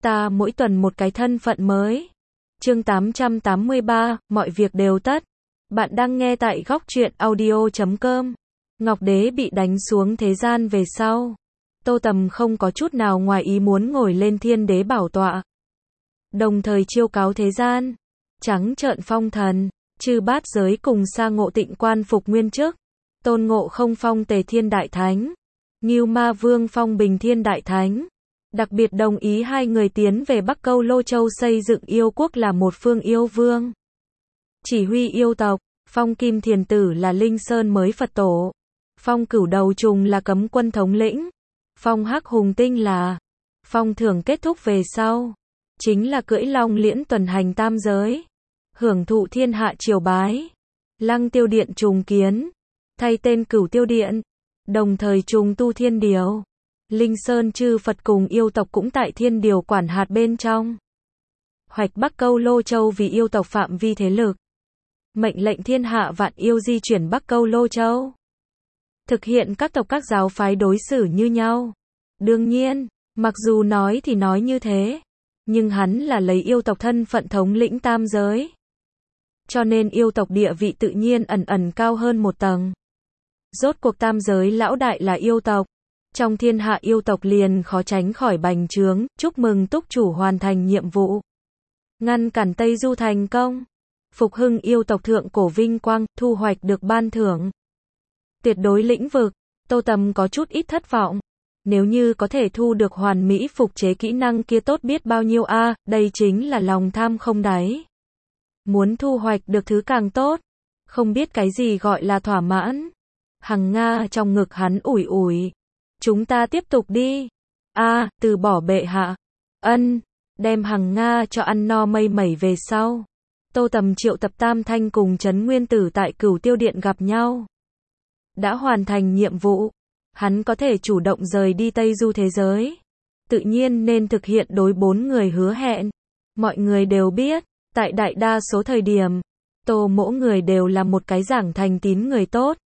Ta mỗi tuần một cái thân phận mới. Chương 883, mọi việc đều tất. Bạn đang nghe tại góc truyện audio.com. Ngọc Đế bị đánh xuống thế gian về sau. Tô Tầm không có chút nào ngoài ý muốn ngồi lên Thiên Đế bảo tọa. Đồng thời chiêu cáo thế gian. Trắng trợn phong thần, chư bát giới cùng sa Ngộ Tịnh quan phục nguyên chức. Tôn Ngộ Không phong Tề Thiên Đại Thánh. Ngưu Ma Vương phong Bình Thiên Đại Thánh. Đặc biệt đồng ý hai người tiến về Bắc Câu Lô Châu xây dựng yêu quốc là một phương yêu vương. Chỉ huy yêu tộc, phong Kim Thiền Tử là Linh Sơn mới Phật tổ. Phong Cửu Đầu Trùng là cấm quân thống lĩnh. Phong Hắc Hùng Tinh là phong thưởng kết thúc về sau. Chính là cưỡi long liễn tuần hành tam giới. Hưởng thụ thiên hạ triều bái. Lăng Tiêu Điện trùng kiến. Thay tên Cửu Tiêu Điện. Đồng thời trùng tu thiên điều. Linh Sơn chư Phật cùng yêu tộc cũng tại thiên điều quản hạt bên trong. Hoạch Bắc Câu Lô Châu vì yêu tộc phạm vi thế lực. Mệnh lệnh thiên hạ vạn yêu di chuyển Bắc Câu Lô Châu. Thực hiện các tộc các giáo phái đối xử như nhau. Đương nhiên, mặc dù nói thì nói như thế, nhưng hắn là lấy yêu tộc thân phận thống lĩnh tam giới. Cho nên yêu tộc địa vị tự nhiên ẩn ẩn cao hơn một tầng. Rốt cuộc tam giới lão đại là yêu tộc. Trong thiên hạ yêu tộc liền khó tránh khỏi bành trướng, chúc mừng túc chủ hoàn thành nhiệm vụ. Ngăn cản Tây Du thành công. Phục hưng yêu tộc thượng cổ vinh quang, thu hoạch được ban thưởng. Tuyệt đối lĩnh vực, Tô Tầm có chút ít thất vọng. Nếu như có thể thu được hoàn mỹ phục chế kỹ năng kia tốt biết bao nhiêu a, đây chính là lòng tham không đáy. Muốn thu hoạch được thứ càng tốt, không biết cái gì gọi là thỏa mãn. Hằng Nga trong ngực hắn ủi ủi. Chúng ta tiếp tục đi. Từ bỏ bệ hạ. Ân, đem Hằng Nga cho ăn no mây mẩy về sau. Tô Tầm triệu tập Tam Thanh cùng Trấn Nguyên Tử tại Cửu Tiêu Điện gặp nhau. Đã hoàn thành nhiệm vụ, hắn có thể chủ động rời đi Tây Du thế giới. Tự nhiên nên thực hiện đối 4 người hứa hẹn. Mọi người đều biết, tại đại đa số thời điểm, Tô mỗi người đều là một cái giảng thành tín người tốt.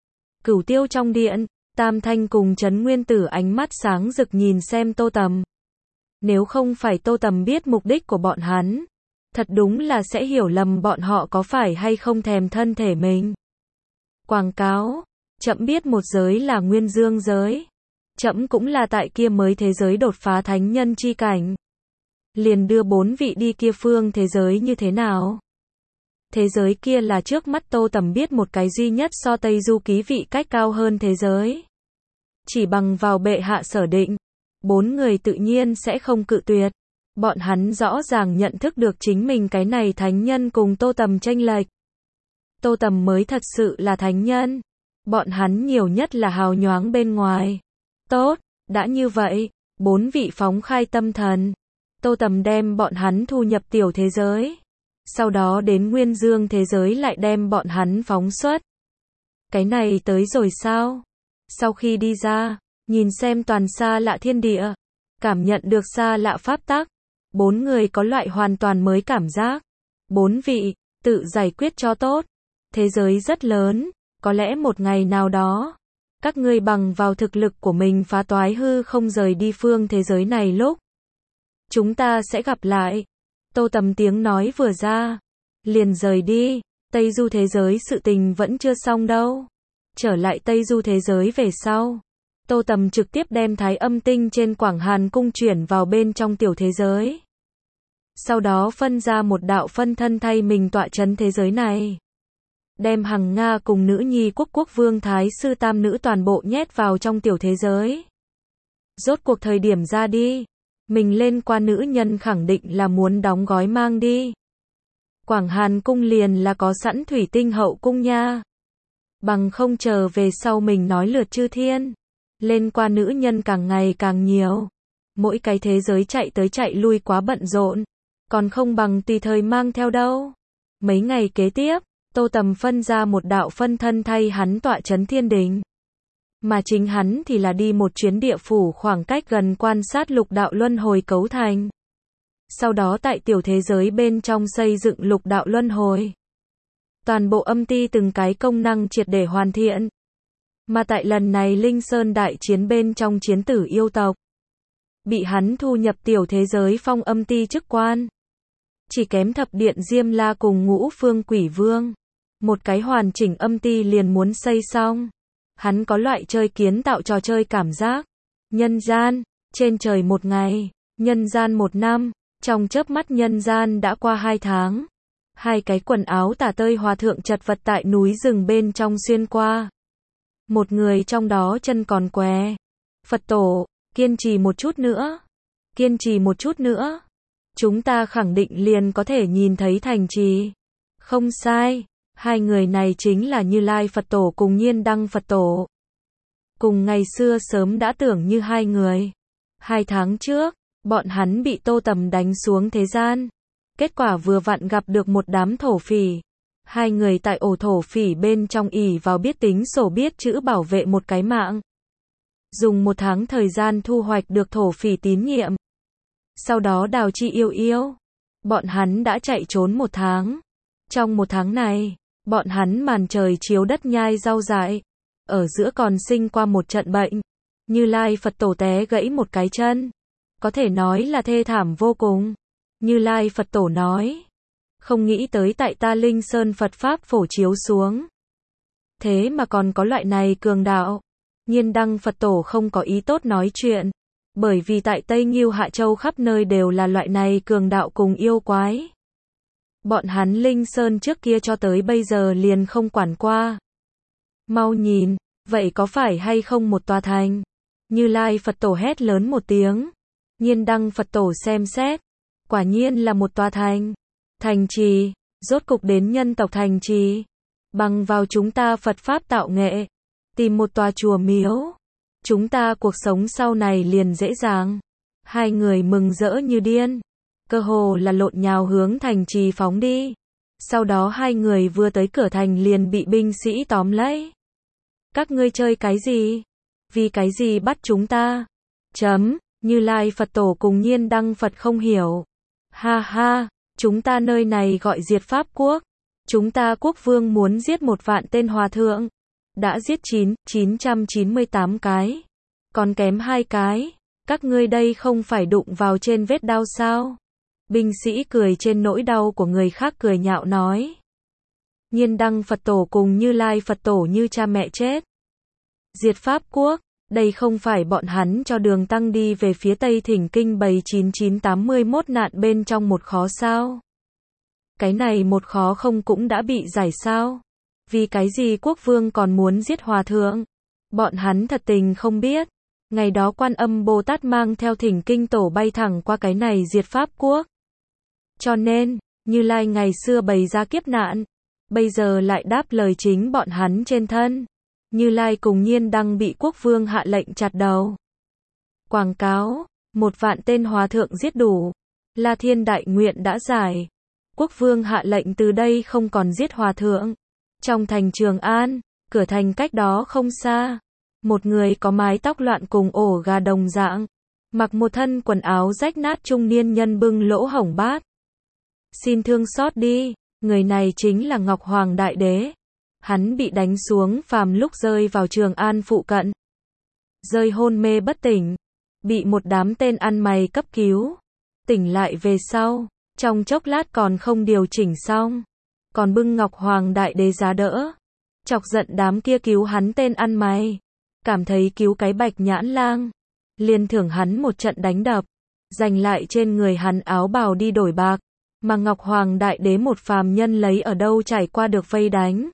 Cửu Tiêu trong điện, Tam Thanh cùng Trấn Nguyên Tử ánh mắt sáng rực nhìn xem Tô Tầm. Nếu không phải Tô Tầm biết mục đích của bọn hắn, thật đúng là sẽ hiểu lầm bọn họ có phải hay không thèm thân thể mình. Quảng cáo, trẫm biết một giới là nguyên dương giới. Trẫm cũng là tại kia mới thế giới đột phá thánh nhân chi cảnh. Liền đưa 4 vị đi kia phương thế giới như thế nào? Thế giới kia là trước mắt Tô Tầm biết một cái duy nhất so Tây Du ký vị cách cao hơn thế giới. Chỉ bằng vào bệ hạ sở định, 4 người tự nhiên sẽ không cự tuyệt. Bọn hắn rõ ràng nhận thức được chính mình cái này thánh nhân cùng Tô Tầm chênh lệch. Tô Tầm mới thật sự là thánh nhân. Bọn hắn nhiều nhất là hào nhoáng bên ngoài. Tốt, đã như vậy, 4 vị phóng khai tâm thần. Tô Tầm đem bọn hắn thu nhập tiểu thế giới. Sau đó đến nguyên dương thế giới lại đem bọn hắn phóng xuất. Cái này tới rồi sao? Sau khi đi ra, nhìn xem toàn xa lạ thiên địa, cảm nhận được xa lạ pháp tắc, 4 người có loại hoàn toàn mới cảm giác. 4 vị, tự giải quyết cho tốt. Thế giới rất lớn, có lẽ một ngày nào đó, các ngươi bằng vào thực lực của mình phá toái hư không rời đi phương thế giới này lúc. Chúng ta sẽ gặp lại. Tô Tầm tiếng nói vừa ra, liền rời đi. Tây Du thế giới sự tình vẫn chưa xong đâu. Trở lại Tây Du thế giới về sau, Tô Tầm trực tiếp đem Thái Âm Tinh trên Quảng Hàn Cung chuyển vào bên trong tiểu thế giới. Sau đó phân ra một đạo phân thân thay mình tọa trấn thế giới này. Đem Hằng Nga cùng nữ nhi quốc vương Thái Sư Tam Nữ toàn bộ nhét vào trong tiểu thế giới. Rốt cuộc thời điểm ra đi, mình lên qua nữ nhân khẳng định là muốn đóng gói mang đi. Quảng Hàn Cung liền là có sẵn thủy tinh hậu cung nha. Bằng không chờ về sau mình nói lượt chư thiên. Lên qua nữ nhân càng ngày càng nhiều. Mỗi cái thế giới chạy tới chạy lui quá bận rộn. Còn không bằng tùy thời mang theo đâu. Mấy ngày kế tiếp, Tô Tầm phân ra một đạo phân thân thay hắn tọa trấn thiên đình. Mà chính hắn thì là đi một chuyến địa phủ khoảng cách gần quan sát lục đạo luân hồi cấu thành. Sau đó tại tiểu thế giới bên trong xây dựng lục đạo luân hồi. Toàn bộ âm ti từng cái công năng triệt để hoàn thiện. Mà tại lần này Linh Sơn đại chiến bên trong chiến tử yêu tộc. bị hắn thu nhập tiểu thế giới Phong Âm Ti chức quan. Chỉ kém Thập Điện Diêm La cùng Ngũ Phương Quỷ Vương. Một cái hoàn chỉnh âm ti liền muốn xây xong. Hắn có loại chơi kiến tạo trò chơi cảm giác. Nhân gian, trên trời một ngày, nhân gian một năm, trong chớp mắt nhân gian đã qua 2 tháng. 2 cái quần áo tả tơi hòa thượng chật vật tại núi rừng bên trong xuyên qua. Một người trong đó chân còn què. Phật tổ, kiên trì một chút nữa. Kiên trì một chút nữa. Chúng ta khẳng định liền có thể nhìn thấy thành trì. Không sai, 2 người này chính là Như Lai Phật Tổ cùng Nhiên Đăng Phật Tổ. Cùng ngày xưa sớm đã tưởng như 2 người. 2 tháng trước, bọn hắn bị Tô Tầm đánh xuống thế gian. Kết quả vừa vặn gặp được một đám thổ phỉ. 2 người tại ổ thổ phỉ bên trong ỷ vào biết tính sổ biết chữ bảo vệ một cái mạng. Dùng 1 tháng thời gian thu hoạch được thổ phỉ tín nhiệm. Sau đó đào chi yêu yêu. Bọn hắn đã chạy trốn 1 tháng. Trong 1 tháng này, bọn hắn màn trời chiếu đất nhai rau dại. Ở giữa còn sinh qua một trận bệnh. Như Lai Phật Tổ té gãy một cái chân. Có thể nói là thê thảm vô cùng. Như Lai Phật Tổ nói. Không nghĩ tới tại ta Linh Sơn Phật Pháp phổ chiếu xuống. Thế mà còn có loại này cường đạo. Nhiên Đăng Phật Tổ không có ý tốt nói chuyện. Bởi vì tại Tây Nghiêu Hạ Châu khắp nơi đều là loại này cường đạo cùng yêu quái. Bọn hắn Linh Sơn trước kia cho tới bây giờ liền không quản qua. Mau nhìn, vậy có phải hay không một tòa thành? Như Lai Phật Tổ hét lớn một tiếng. Nhiên Đăng Phật Tổ xem xét. Quả nhiên là một tòa thành. Thành trì, rốt cục đến nhân tộc thành trì. Bằng vào chúng ta Phật Pháp tạo nghệ. Tìm một tòa chùa miếu. Chúng ta cuộc sống sau này liền dễ dàng. 2 người mừng rỡ như điên. Cơ hồ là lộn nhào hướng thành trì phóng đi. Sau đó 2 người vừa tới cửa thành liền bị binh sĩ tóm lấy. Các ngươi chơi cái gì? Vì cái gì bắt chúng ta? Như Lai Phật Tổ cùng Nhiên Đăng Phật không hiểu. Ha ha, chúng ta nơi này gọi diệt Pháp quốc. Chúng ta quốc vương muốn giết 1 vạn tên hòa thượng. Đã giết 998 cái. Còn kém 2 cái. Các ngươi đây không phải đụng vào trên vết đau sao? Binh sĩ cười trên nỗi đau của người khác cười nhạo nói. Nhiên Đăng Phật Tổ cùng Như Lai Phật Tổ như cha mẹ chết. Diệt Pháp quốc, đây không phải bọn hắn cho đường tăng đi về phía Tây Thỉnh Kinh bày 9981 nạn bên trong một khó sao? Cái này một khó không cũng đã bị giải sao? Vì cái gì quốc vương còn muốn giết hòa thượng? Bọn hắn thật tình không biết. Ngày đó Quan Âm Bồ Tát mang theo Thỉnh Kinh tổ bay thẳng qua cái này diệt Pháp quốc. Cho nên, Như Lai ngày xưa bày ra kiếp nạn. Bây giờ lại đáp lời chính bọn hắn trên thân. Như Lai cùng Nhiên Đăng bị quốc vương hạ lệnh chặt đầu. Quảng cáo, 1 vạn tên hòa thượng giết đủ. La Thiên đại nguyện đã giải. Quốc vương hạ lệnh từ đây không còn giết hòa thượng. Trong thành Trường An, cửa thành cách đó không xa. Một người có mái tóc loạn cùng ổ gà đồng dạng. Mặc một thân quần áo rách nát trung niên nhân bưng lỗ hổng bát. Xin thương xót đi, người này chính là Ngọc Hoàng Đại Đế. Hắn bị đánh xuống phàm lúc rơi vào Trường An phụ cận. Rơi hôn mê bất tỉnh. Bị một đám tên ăn mày cấp cứu. Tỉnh lại về sau, trong chốc lát còn không điều chỉnh xong. Còn bưng Ngọc Hoàng Đại Đế giá đỡ. Chọc giận đám kia cứu hắn tên ăn mày. Cảm thấy cứu cái Bạch Nhãn Lang. Liền thưởng hắn một trận đánh đập. Giành lại trên người hắn áo bào đi đổi bạc. Mà Ngọc Hoàng Đại Đế một phàm nhân lấy ở đâu trải qua được vây đánh.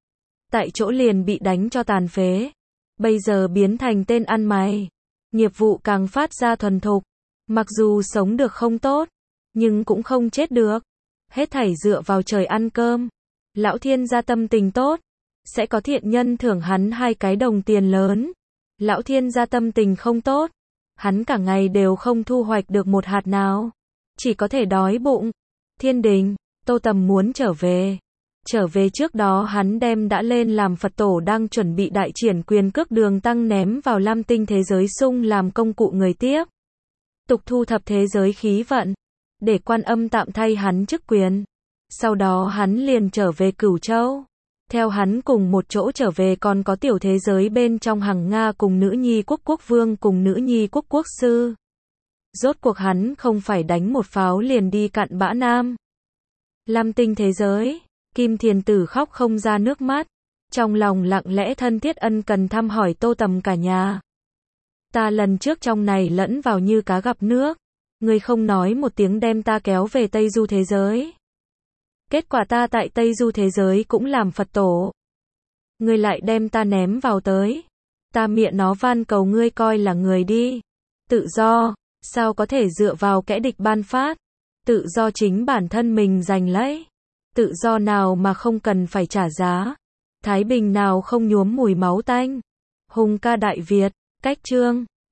Tại chỗ liền bị đánh cho tàn phế. Bây giờ biến thành tên ăn mày. Nghiệp vụ càng phát ra thuần thục. Mặc dù sống được không tốt, nhưng cũng không chết được. Hết thảy dựa vào trời ăn cơm. Lão Thiên gia tâm tình tốt, sẽ có thiện nhân thưởng hắn 2 cái đồng tiền lớn. Lão Thiên gia tâm tình không tốt, hắn cả ngày đều không thu hoạch được một hạt nào. Chỉ có thể đói bụng. Thiên đình, Tô Tầm muốn trở về. Trở về trước đó hắn đem đã lên làm Phật tổ đang chuẩn bị đại triển quyền cước đường tăng ném vào Lam Tinh thế giới sung làm công cụ người tiếp. Tục thu thập thế giới khí vận. Để Quan Âm tạm thay hắn chức quyền. Sau đó hắn liền trở về Cửu Châu. Theo hắn cùng một chỗ trở về còn có tiểu thế giới bên trong Hằng Nga cùng nữ nhi quốc quốc vương cùng nữ nhi quốc quốc sư. Rốt cuộc hắn không phải đánh một pháo liền đi cặn bã nam. Lam tinh thế giới, Kim Thiền Tử khóc không ra nước mắt, trong lòng lặng lẽ thân thiết ân cần thăm hỏi Tô Tầm cả nhà. Ta lần trước trong này lẫn vào như cá gặp nước, ngươi không nói một tiếng đem ta kéo về Tây Du thế giới. Kết quả ta tại Tây Du thế giới cũng làm Phật tổ. Ngươi lại đem ta ném vào tới. Ta miệng nó van cầu ngươi coi là người đi. Tự do, sao có thể dựa vào kẻ địch ban phát. Tự do chính bản thân mình giành lấy. Tự do nào mà không cần phải trả giá. Thái bình nào không nhuốm mùi máu tanh. Hùng ca Đại Việt, cách chương